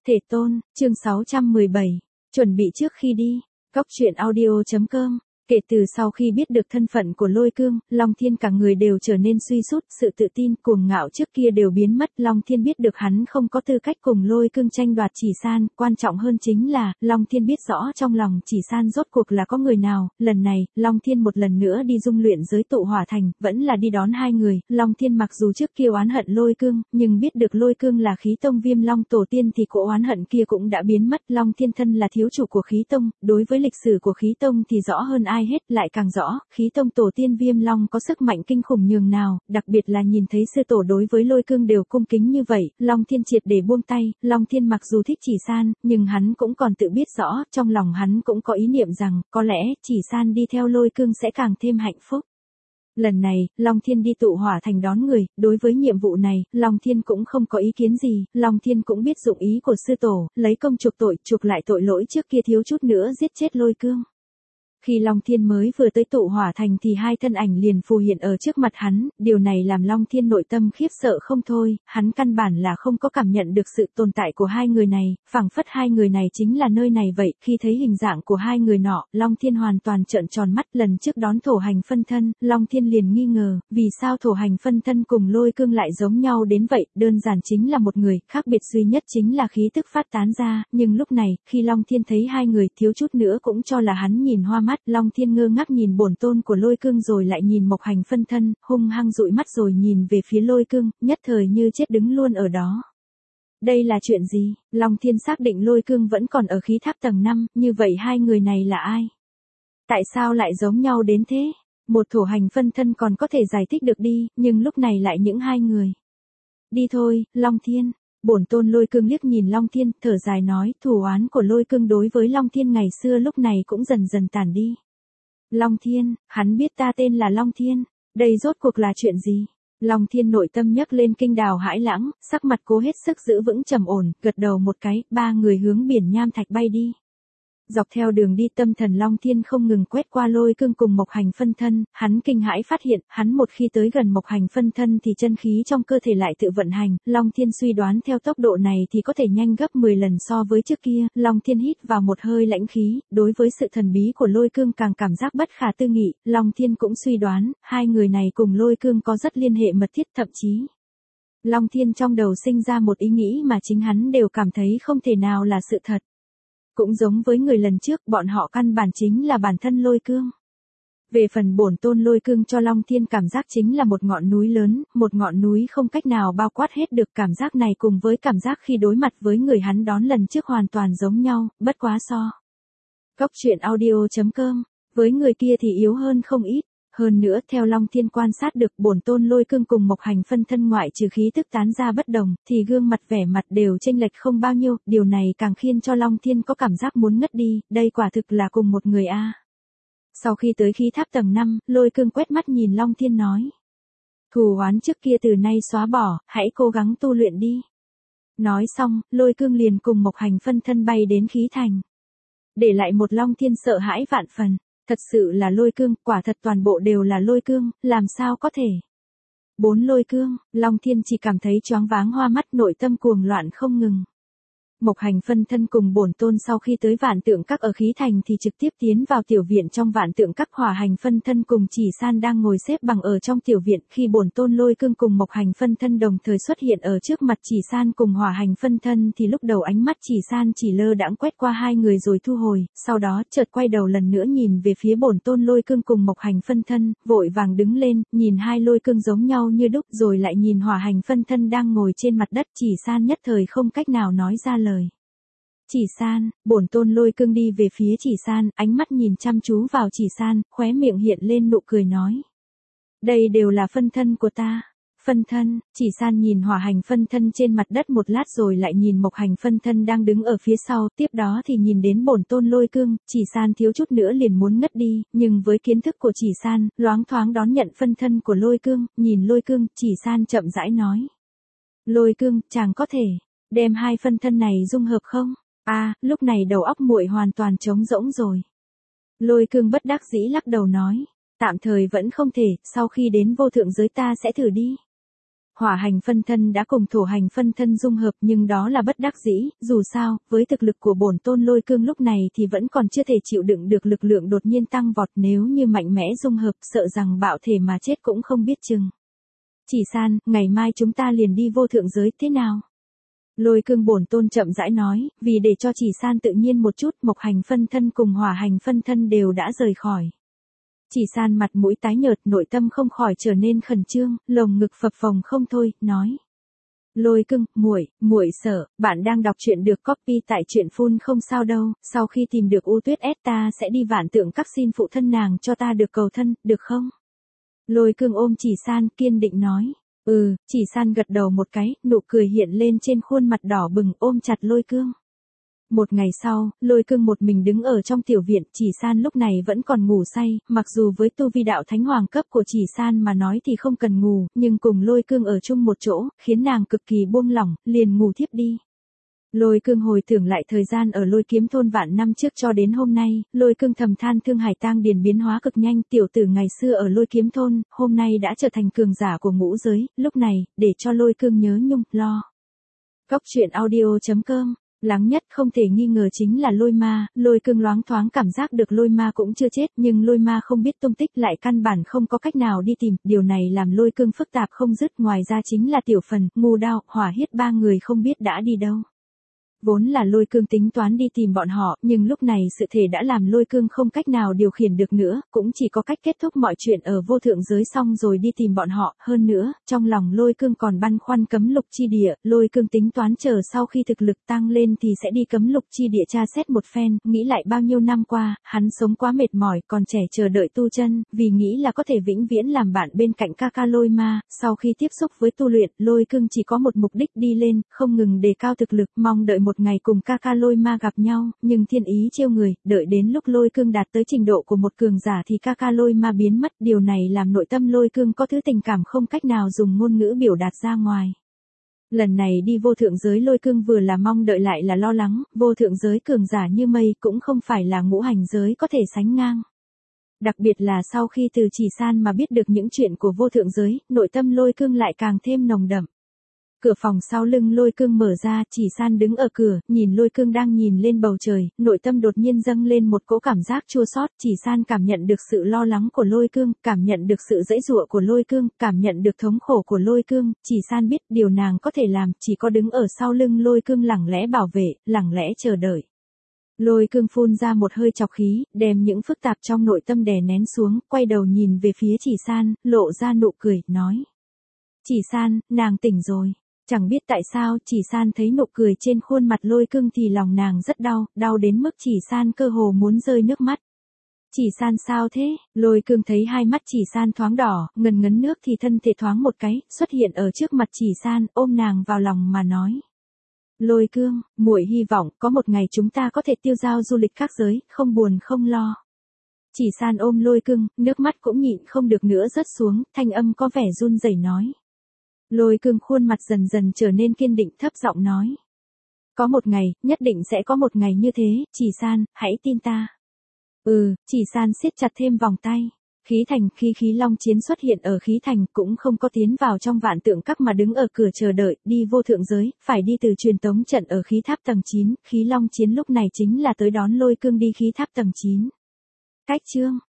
Thể tôn, chương 617. Chuẩn bị trước khi đi. Góc truyện audio.com. Kể từ sau khi biết được thân phận của Lôi Cương, Long Thiên cả người đều trở nên suy sút, sự tự tin, cuồng ngạo trước kia đều biến mất. Long Thiên biết được hắn không có tư cách cùng Lôi Cương tranh đoạt Chỉ San, quan trọng hơn chính là, Long Thiên biết rõ trong lòng Chỉ San rốt cuộc là có người nào. Lần này, Long Thiên một lần nữa đi dung luyện giới tụ hỏa thành, vẫn là đi đón hai người. Long Thiên mặc dù trước kia oán hận Lôi Cương, nhưng biết được Lôi Cương là khí tông Viêm Long tổ tiên thì cỗ oán hận kia cũng đã biến mất. Long Thiên thân là thiếu chủ của khí tông, đối với lịch sử của khí tông thì rõ hơn ai hết, lại càng rõ, khí tông tổ tiên Viêm Long có sức mạnh kinh khủng nhường nào, đặc biệt là nhìn thấy sư tổ đối với Lôi Cương đều cung kính như vậy, Long Thiên triệt để buông tay. Long Thiên mặc dù thích Chỉ San, nhưng hắn cũng còn tự biết rõ, trong lòng hắn cũng có ý niệm rằng, có lẽ, Chỉ San đi theo Lôi Cương sẽ càng thêm hạnh phúc. Lần này, Long Thiên đi tụ hỏa thành đón người, đối với nhiệm vụ này, Long Thiên cũng không có ý kiến gì, Long Thiên cũng biết dụng ý của sư tổ, lấy công chuộc tội, chuộc lại tội lỗi trước kia thiếu chút nữa giết chết Lôi Cương. Khi Long Thiên mới vừa tới tụ hỏa thành thì hai thân ảnh liền phù hiện ở trước mặt hắn, điều này làm Long Thiên nội tâm khiếp sợ không thôi, hắn căn bản là không có cảm nhận được sự tồn tại của hai người này, phảng phất hai người này chính là nơi này vậy. Khi thấy hình dạng của hai người nọ, Long Thiên hoàn toàn trợn tròn mắt. Lần trước đón thổ hành phân thân, Long Thiên liền nghi ngờ, vì sao thổ hành phân thân cùng Lôi Cương lại giống nhau đến vậy, đơn giản chính là một người, khác biệt duy nhất chính là khí tức phát tán ra, nhưng lúc này, khi Long Thiên thấy hai người, thiếu chút nữa cũng cho là hắn nhìn hoa mắt. Long Thiên ngơ ngác nhìn bổn tôn của Lôi Cương rồi lại nhìn Mộc Hành phân thân, hung hăng dụi mắt rồi nhìn về phía Lôi Cương, nhất thời như chết đứng luôn ở đó. Đây là chuyện gì? Long Thiên xác định Lôi Cương vẫn còn ở khí tháp tầng 5, như vậy hai người này là ai? Tại sao lại giống nhau đến thế? Một thổ hành phân thân còn có thể giải thích được đi, nhưng lúc này lại những hai người. Đi thôi, Long Thiên. Bổn tôn Lôi Cương liếc nhìn Long Thiên, thở dài nói, thù oán của Lôi Cương đối với Long Thiên ngày xưa lúc này cũng dần dần tàn đi. Long Thiên, hắn biết ta tên là Long Thiên, đây rốt cuộc là chuyện gì? Long Thiên nội tâm nhấc lên kinh đào hãi lãng, sắc mặt cố hết sức giữ vững trầm ổn, gật đầu một cái, ba người hướng biển nham thạch bay đi. Dọc theo đường đi tâm thần Long Thiên không ngừng quét qua Lôi Cương cùng Mộc Hành phân thân, hắn kinh hãi phát hiện, hắn một khi tới gần Mộc Hành phân thân thì chân khí trong cơ thể lại tự vận hành, Long Thiên suy đoán theo tốc độ này thì có thể nhanh gấp 10 lần so với trước kia. Long Thiên hít vào một hơi lãnh khí, đối với sự thần bí của Lôi Cương càng cảm giác bất khả tư nghị, Long Thiên cũng suy đoán, hai người này cùng Lôi Cương có rất liên hệ mật thiết, thậm chí Long Thiên trong đầu sinh ra một ý nghĩ mà chính hắn đều cảm thấy không thể nào là sự thật. Cũng giống với người lần trước, bọn họ căn bản chính là bản thân Lôi Cương. Về phần bổn tôn Lôi Cương cho Long Thiên cảm giác chính là một ngọn núi lớn, một ngọn núi không cách nào bao quát hết được. Cảm giác này cùng với cảm giác khi đối mặt với người hắn đón lần trước hoàn toàn giống nhau, bất quá so. Góc truyện audio.com, với người kia thì yếu hơn không ít. Hơn nữa, theo Long Thiên quan sát được, bổn tôn Lôi Cương cùng Mộc Hành phân thân ngoại trừ khí tức tán ra bất đồng, thì gương mặt vẻ mặt đều chênh lệch không bao nhiêu, điều này càng khiến cho Long Thiên có cảm giác muốn ngất đi, đây quả thực là cùng một người a. Sau khi tới khí tháp tầng 5, Lôi Cương quét mắt nhìn Long Thiên nói. Thù oán trước kia từ nay xóa bỏ, hãy cố gắng tu luyện đi. Nói xong, Lôi Cương liền cùng Mộc Hành phân thân bay đến khí thành. Để lại một Long Thiên sợ hãi vạn phần. Thật sự là Lôi Cương, quả thật toàn bộ đều là Lôi Cương, làm sao có thể. 4 Lôi Cương, Long Thiên chỉ cảm thấy choáng váng hoa mắt, nội tâm cuồng loạn không ngừng. Mộc Hành phân thân cùng bổn tôn sau khi tới Vạn Tượng Các ở khí thành thì trực tiếp tiến vào tiểu viện trong Vạn Tượng Các. Hỏa Hành phân thân cùng Chỉ San đang ngồi xếp bằng ở trong tiểu viện, khi bổn tôn Lôi Cương cùng Mộc Hành phân thân đồng thời xuất hiện ở trước mặt Chỉ San cùng Hỏa Hành phân thân thì lúc đầu ánh mắt Chỉ San chỉ lơ đãng quét qua hai người rồi thu hồi, sau đó chợt quay đầu lần nữa nhìn về phía bổn tôn Lôi Cương cùng Mộc Hành phân thân, vội vàng đứng lên, nhìn hai Lôi Cương giống nhau như đúc, rồi lại nhìn Hỏa Hành phân thân đang ngồi trên mặt đất. Chỉ San nhất thời không cách nào nói ra lời. Chỉ San, bổn tôn Lôi Cương đi về phía Chỉ San, ánh mắt nhìn chăm chú vào Chỉ San, khóe miệng hiện lên nụ cười nói. Đây đều là phân thân của ta. Phân thân, Chỉ San nhìn Hỏa Hành phân thân trên mặt đất một lát rồi lại nhìn Mộc Hành phân thân đang đứng ở phía sau, tiếp đó thì nhìn đến bổn tôn Lôi Cương. Chỉ San thiếu chút nữa liền muốn ngất đi, nhưng với kiến thức của Chỉ San, loáng thoáng đón nhận phân thân của Lôi Cương, nhìn Lôi Cương, Chỉ San chậm rãi nói. Lôi Cương, chàng có thể đem hai phân thân này dung hợp không? Lúc này đầu óc muội hoàn toàn trống rỗng rồi. Lôi Cương bất đắc dĩ lắc đầu nói, tạm thời vẫn không thể, sau khi đến vô thượng giới ta sẽ thử đi. Hỏa hành phân thân đã cùng thổ hành phân thân dung hợp nhưng đó là bất đắc dĩ, dù sao, với thực lực của bổn tôn lôi cương lúc này thì vẫn còn chưa thể chịu đựng được lực lượng đột nhiên tăng vọt, nếu như mạnh mẽ dung hợp sợ rằng bạo thể mà chết cũng không biết chừng. Chỉ San, ngày mai chúng ta liền đi vô thượng giới thế nào? Lôi cương bổn tôn chậm rãi nói, vì để cho Chỉ San tự nhiên một chút, mộc hành phân thân cùng hỏa hành phân thân đều đã rời khỏi. Chỉ San mặt mũi tái nhợt, nội tâm không khỏi trở nên khẩn trương, lồng ngực phập phồng không thôi, nói. Lôi cương, muội sợ, bạn đang đọc truyện được copy tại truyện phun không sao đâu, sau khi tìm được U Tuyết S ta sẽ đi Vạn Tượng Các xin phụ thân nàng cho ta được cầu thân, được không? Lôi cương ôm Chỉ San kiên định nói. Chỉ San gật đầu một cái, nụ cười hiện lên trên khuôn mặt đỏ bừng ôm chặt lôi cương. Một ngày sau, lôi cương một mình đứng ở trong tiểu viện, Chỉ San lúc này vẫn còn ngủ say, mặc dù với tu vi đạo thánh hoàng cấp của Chỉ San mà nói thì không cần ngủ, nhưng cùng lôi cương ở chung một chỗ, khiến nàng cực kỳ buông lỏng, liền ngủ thiếp đi. Lôi cương hồi tưởng lại thời gian ở lôi kiếm thôn vạn năm trước cho đến hôm nay, lôi cương thầm than thương hải tang điền biến hóa cực nhanh, tiểu tử ngày xưa ở lôi kiếm thôn, hôm nay đã trở thành cường giả của ngũ giới, lúc này, để cho lôi cương nhớ nhung, lo. Góc truyện audio.com. Lắng nhất không thể nghi ngờ chính là lôi ma, lôi cương loáng thoáng cảm giác được lôi ma cũng chưa chết nhưng lôi ma không biết tung tích lại căn bản không có cách nào đi tìm, điều này làm lôi cương phức tạp không dứt, ngoài ra chính là tiểu phần, ngu đao, hỏa hiết ba người không biết đã đi đâu. Vốn là lôi cương tính toán đi tìm bọn họ, nhưng lúc này sự thể đã làm lôi cương không cách nào điều khiển được nữa, cũng chỉ có cách kết thúc mọi chuyện ở vô thượng giới xong rồi đi tìm bọn họ, hơn nữa, trong lòng lôi cương còn băn khoăn cấm lục chi địa, lôi cương tính toán chờ sau khi thực lực tăng lên thì sẽ đi cấm lục chi địa tra xét một phen, nghĩ lại bao nhiêu năm qua, hắn sống quá mệt mỏi, còn trẻ chờ đợi tu chân, vì nghĩ là có thể vĩnh viễn làm bạn bên cạnh ca ca lôi ma, sau khi tiếp xúc với tu luyện, lôi cương chỉ có một mục đích đi lên, không ngừng đề cao thực lực, mong đợi một ngày cùng ca ca lôi ma gặp nhau, nhưng thiên ý trêu người, đợi đến lúc lôi cương đạt tới trình độ của một cường giả thì ca ca lôi ma biến mất, điều này làm nội tâm lôi cương có thứ tình cảm không cách nào dùng ngôn ngữ biểu đạt ra ngoài. Lần này đi vô thượng giới lôi cương vừa là mong đợi lại là lo lắng, vô thượng giới cường giả như mây cũng không phải là ngũ hành giới có thể sánh ngang. Đặc biệt là sau khi từ Chỉ San mà biết được những chuyện của vô thượng giới, nội tâm lôi cương lại càng thêm nồng đậm. Cửa phòng sau lưng lôi cương mở ra, Chỉ San đứng ở cửa, nhìn lôi cương đang nhìn lên bầu trời, nội tâm đột nhiên dâng lên một cỗ cảm giác chua xót. Chỉ San cảm nhận được sự lo lắng của lôi cương, cảm nhận được sự giãy giụa của lôi cương, cảm nhận được thống khổ của lôi cương, Chỉ San biết điều nàng có thể làm, chỉ có đứng ở sau lưng lôi cương lặng lẽ bảo vệ, lặng lẽ chờ đợi. Lôi cương phun ra một hơi trọc khí, đem những phức tạp trong nội tâm đè nén xuống, quay đầu nhìn về phía Chỉ San, lộ ra nụ cười, nói. Chỉ San, nàng tỉnh rồi. Chẳng biết tại sao, Chỉ San thấy nụ cười trên khuôn mặt lôi cương thì lòng nàng rất đau, đau đến mức Chỉ San cơ hồ muốn rơi nước mắt. Chỉ San sao thế? Lôi cương thấy hai mắt Chỉ San thoáng đỏ, ngần ngấn nước thì thân thể thoáng một cái, xuất hiện ở trước mặt Chỉ San, ôm nàng vào lòng mà nói. Lôi cương, muội hy vọng có một ngày chúng ta có thể tiêu dao du lịch khác giới, không buồn không lo. Chỉ San ôm lôi cương, nước mắt cũng nhịn không được nữa rớt xuống, thanh âm có vẻ run rẩy nói. Lôi cương khuôn mặt dần dần trở nên kiên định, thấp giọng nói. Có một ngày, nhất định sẽ có một ngày như thế, Chỉ San, hãy tin ta. Chỉ San siết chặt thêm vòng tay. Khí thành, khi khí long chiến xuất hiện ở khí thành cũng không có tiến vào trong Vạn Tượng Các mà đứng ở cửa chờ đợi, đi vô thượng giới, phải đi từ truyền tống trận ở khí tháp tầng 9, khí long chiến lúc này chính là tới đón lôi cương đi khí tháp tầng 9. Cách chương.